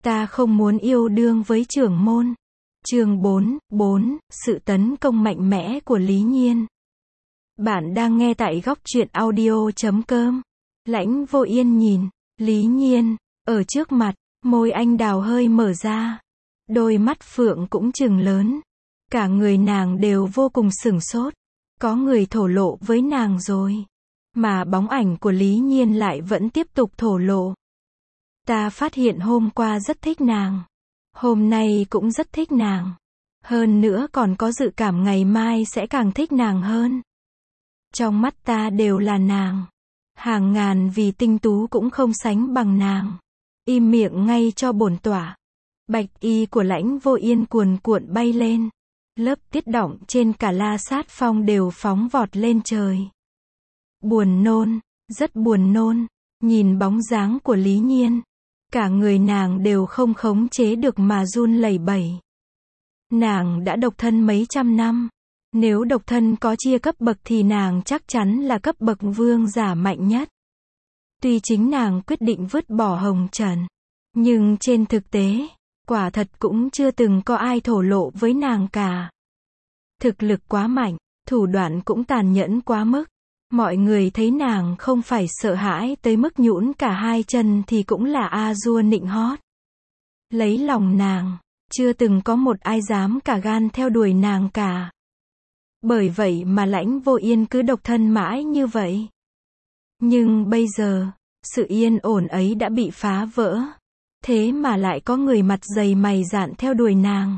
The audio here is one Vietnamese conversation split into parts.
Ta không muốn yêu đương với trưởng môn. Chương 4, sự tấn công mạnh mẽ của Lý Nhiên. Bạn đang nghe tại góc truyện audio.com. Lãnh Vô Yên nhìn Lý Nhiên ở trước mặt, môi anh đào hơi mở ra, đôi mắt phượng cũng trừng lớn. Cả người nàng đều vô cùng sửng sốt. Có người thổ lộ với nàng rồi, mà bóng ảnh của Lý Nhiên lại vẫn tiếp tục thổ lộ. Ta phát hiện hôm qua rất thích nàng, hôm nay cũng rất thích nàng, hơn nữa còn có dự cảm ngày mai sẽ càng thích nàng hơn. Trong mắt ta đều là nàng, hàng ngàn vì tinh tú cũng không sánh bằng nàng. Im miệng ngay cho bổn tỏa. Bạch y của Lãnh Vô Yên cuồn cuộn bay lên, lớp tiết đọng trên cả La Sát Phong đều phóng vọt lên trời. Buồn nôn, rất buồn nôn. Nhìn bóng dáng của Lý Nhiên, cả người nàng đều không khống chế được mà run lẩy bẩy. Nàng đã độc thân mấy trăm năm, nếu độc thân có chia cấp bậc thì nàng chắc chắn là cấp bậc vương giả mạnh nhất. Tuy chính nàng quyết định vứt bỏ hồng trần, nhưng trên thực tế, quả thật cũng chưa từng có ai thổ lộ với nàng cả. Thực lực quá mạnh, thủ đoạn cũng tàn nhẫn quá mức. Mọi người thấy nàng không phải sợ hãi tới mức nhũn cả hai chân thì cũng là a dua nịnh hót. Lấy lòng nàng, chưa từng có một ai dám cả gan theo đuổi nàng cả. Bởi vậy mà Lãnh Vô Yên cứ độc thân mãi như vậy. Nhưng bây giờ, sự yên ổn ấy đã bị phá vỡ. Thế mà lại có người mặt dày mày dạn theo đuổi nàng.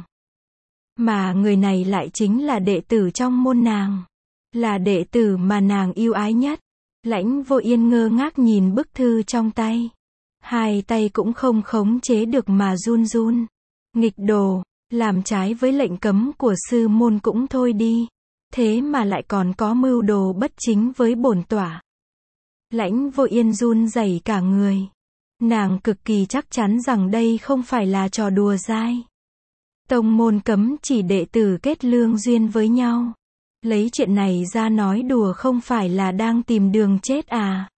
Mà người này lại chính là đệ tử trong môn nàng. Là đệ tử mà nàng yêu ái nhất. Lãnh Vô Yên ngơ ngác nhìn bức thư trong tay. Hai tay cũng không khống chế được mà run run. Nghịch đồ, làm trái với lệnh cấm của sư môn cũng thôi đi. Thế mà lại còn có mưu đồ bất chính với bổn tỏa. Lãnh Vô Yên run rẩy cả người. Nàng cực kỳ chắc chắn rằng đây không phải là trò đùa dai. Tông môn cấm chỉ đệ tử kết lương duyên với nhau. Lấy chuyện này ra nói đùa không phải là đang tìm đường chết à?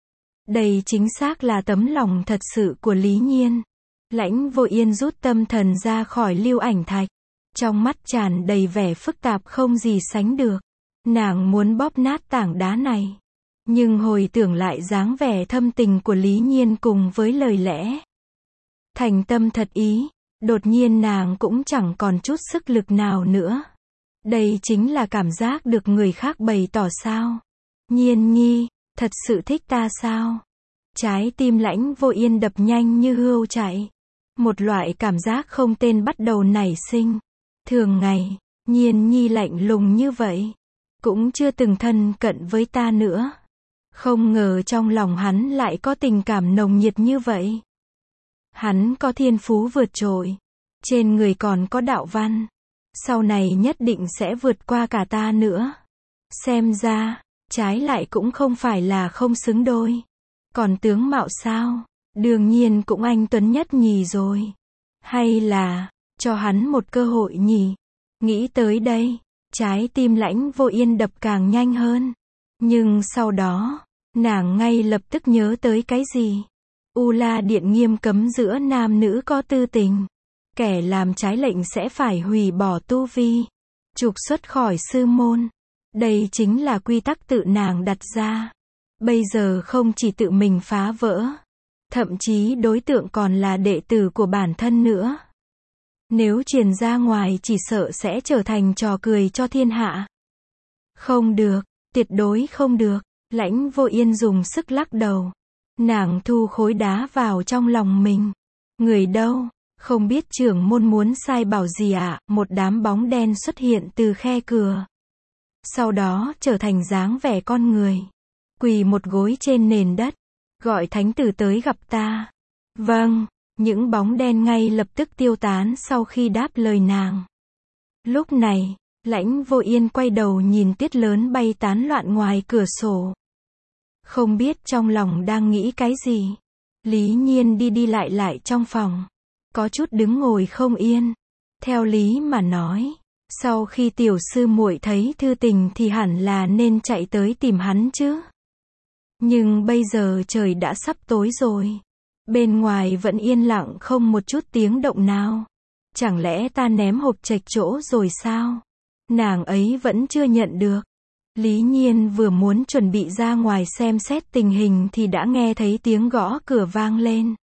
Đây chính xác là tấm lòng thật sự của Lý Nhiên. Lãnh Vô Yên rút tâm thần ra khỏi lưu ảnh thạch. Trong mắt tràn đầy vẻ phức tạp không gì sánh được. Nàng muốn bóp nát tảng đá này. Nhưng hồi tưởng lại dáng vẻ thâm tình của Lý Nhiên cùng với lời lẽ thành tâm thật ý, đột nhiên nàng cũng chẳng còn chút sức lực nào nữa. Đây chính là cảm giác được người khác bày tỏ sao? Nhiên nhi, thật sự thích ta sao? Trái tim Lãnh Vô Yên đập nhanh như hươu chạy. Một loại cảm giác không tên bắt đầu nảy sinh. Thường ngày, Nhiên nhi lạnh lùng như vậy, cũng chưa từng thân cận với ta nữa. Không ngờ trong lòng hắn lại có tình cảm nồng nhiệt như vậy. Hắn có thiên phú vượt trội, trên người còn có đạo văn. Sau này nhất định sẽ vượt qua cả ta nữa. Xem ra, trái lại cũng không phải là không xứng đôi. Còn tướng mạo sao? Đương nhiên cũng anh tuấn nhất nhì rồi. Hay là, cho hắn một cơ hội nhỉ? Nghĩ tới đây, trái tim Lãnh Vô Yên đập càng nhanh hơn. Nhưng sau đó, nàng ngay lập tức nhớ tới cái gì? U La Điện nghiêm cấm giữa nam nữ có tư tình. Kẻ làm trái lệnh sẽ phải hủy bỏ tu vi, trục xuất khỏi sư môn. Đây chính là quy tắc tự nàng đặt ra. Bây giờ không chỉ tự mình phá vỡ, thậm chí đối tượng còn là đệ tử của bản thân nữa. Nếu truyền ra ngoài chỉ sợ sẽ trở thành trò cười cho thiên hạ. Không được, tuyệt đối không được. Lãnh Vô Yên dùng sức lắc đầu. Nàng thu khối đá vào trong lòng mình. Người đâu? Không biết trưởng môn muốn sai bảo gì ạ? Một đám bóng đen xuất hiện từ khe cửa. Sau đó trở thành dáng vẻ con người. Quỳ một gối trên nền đất. Gọi thánh tử tới gặp ta. Vâng, những bóng đen ngay lập tức tiêu tán sau khi đáp lời nàng. Lúc này, Lãnh Vô Yên quay đầu nhìn tuyết lớn bay tán loạn ngoài cửa sổ. Không biết trong lòng đang nghĩ cái gì. Lý Nhiên đi đi lại lại trong phòng. Có chút đứng ngồi không yên. Theo lý mà nói, sau khi tiểu sư muội thấy thư tình thì hẳn là nên chạy tới tìm hắn chứ. Nhưng bây giờ trời đã sắp tối rồi. Bên ngoài vẫn yên lặng không một chút tiếng động nào. Chẳng lẽ ta ném hộp chệch chỗ rồi sao? Nàng ấy vẫn chưa nhận được. Lý Nhiên vừa muốn chuẩn bị ra ngoài xem xét tình hình thì đã nghe thấy tiếng gõ cửa vang lên.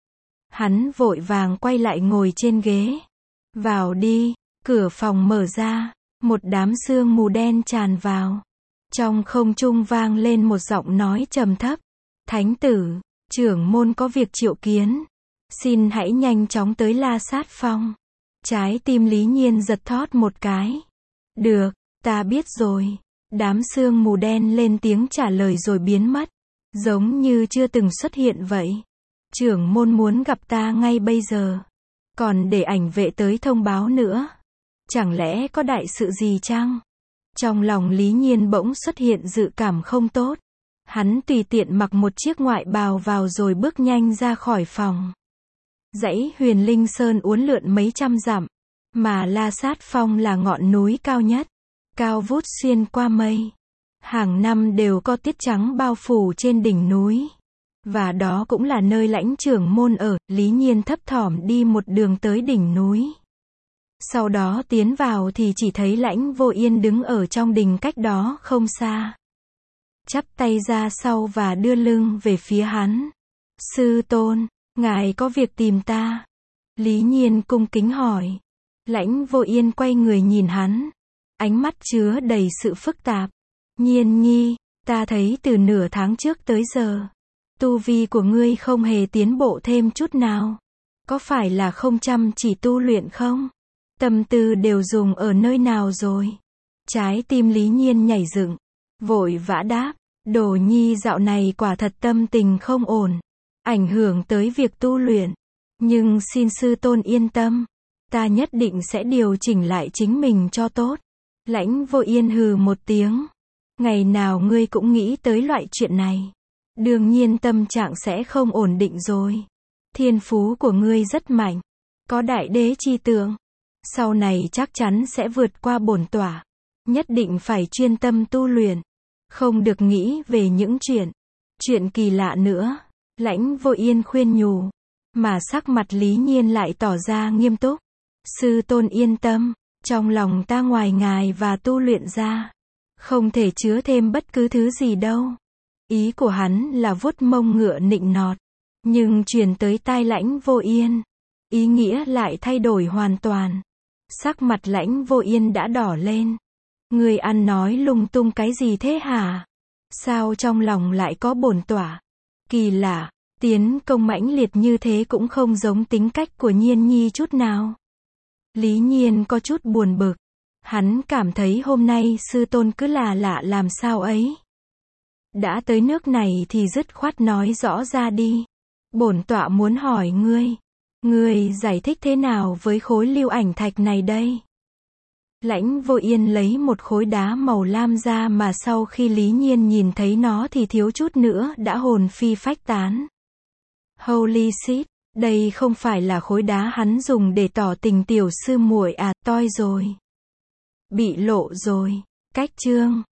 Hắn vội vàng quay lại ngồi trên ghế. Vào đi, cửa phòng mở ra, một đám sương mù đen tràn vào. Trong không trung vang lên một giọng nói trầm thấp. Thánh tử, trưởng môn có việc triệu kiến. Xin hãy nhanh chóng tới La Sát Phong. Trái tim Lý Nhiên giật thót một cái. Được, ta biết rồi. Đám sương mù đen lên tiếng trả lời rồi biến mất. Giống như chưa từng xuất hiện vậy. Trưởng môn muốn gặp ta ngay bây giờ. Còn để ảnh vệ tới thông báo nữa. Chẳng lẽ có đại sự gì chăng? Trong lòng Lý Nhiên bỗng xuất hiện dự cảm không tốt. Hắn tùy tiện mặc một chiếc ngoại bào vào rồi bước nhanh ra khỏi phòng. Dãy Huyền Linh Sơn uốn lượn mấy trăm dặm. Mà La Sát Phong là ngọn núi cao nhất. Cao vút xuyên qua mây. Hàng năm đều có tiết trắng bao phủ trên đỉnh núi. Và đó cũng là nơi lãnh trưởng môn ở. Lý Nhiên thấp thỏm đi một đường tới đỉnh núi. Sau đó tiến vào thì chỉ thấy Lãnh Vô Yên đứng ở trong đình cách đó không xa. Chắp tay ra sau và đưa lưng về phía hắn. Sư tôn, ngài có việc tìm ta? Lý Nhiên cung kính hỏi. Lãnh Vô Yên quay người nhìn hắn. Ánh mắt chứa đầy sự phức tạp. Nhiên nhi, ta thấy từ nửa tháng trước tới giờ, tu vi của ngươi không hề tiến bộ thêm chút nào. Có phải là không chăm chỉ tu luyện không? Tâm tư đều dùng ở nơi nào rồi? Trái tim Lý Nhiên nhảy dựng. Vội vã đáp. Đồ nhi dạo này quả thật tâm tình không ổn. Ảnh hưởng tới việc tu luyện. Nhưng xin sư tôn yên tâm. Ta nhất định sẽ điều chỉnh lại chính mình cho tốt. Lãnh Vô Yên hừ một tiếng. Ngày nào ngươi cũng nghĩ tới loại chuyện này. Đương nhiên tâm trạng sẽ không ổn định rồi. Thiên phú của ngươi rất mạnh. Có đại đế chi tượng. Sau này chắc chắn sẽ vượt qua bổn tỏa. Nhất định phải chuyên tâm tu luyện. Không được nghĩ về những chuyện kỳ lạ nữa. Lãnh Vô Yên khuyên nhủ. Mà sắc mặt Lý Nhiên lại tỏ ra nghiêm túc. Sư tôn yên tâm. Trong lòng ta ngoài ngài và tu luyện ra, không thể chứa thêm bất cứ thứ gì đâu. Ý của hắn là vuốt mông ngựa nịnh nọt. Nhưng truyền tới tai Lãnh Vô Yên, ý nghĩa lại thay đổi hoàn toàn. Sắc mặt Lãnh Vô Yên đã đỏ lên. Ngươi ăn nói lung tung cái gì thế hả? Sao trong lòng lại có bổn tỏa? Kỳ lạ, tiến công mãnh liệt như thế cũng không giống tính cách của Nhiên nhi chút nào. Lý Nhiên có chút buồn bực. Hắn cảm thấy hôm nay sư tôn cứ là lạ làm sao ấy. Đã tới nước này thì dứt khoát nói rõ ra đi. Bổn tọa muốn hỏi ngươi giải thích thế nào với khối lưu ảnh thạch này đây? Lãnh Vô Yên lấy một khối đá màu lam ra mà sau khi Lý Nhiên nhìn thấy nó thì thiếu chút nữa đã hồn phi phách tán. Holy shit, đây không phải là khối đá hắn dùng để tỏ tình tiểu sư muội à, toi rồi. Bị lộ rồi. Cách chương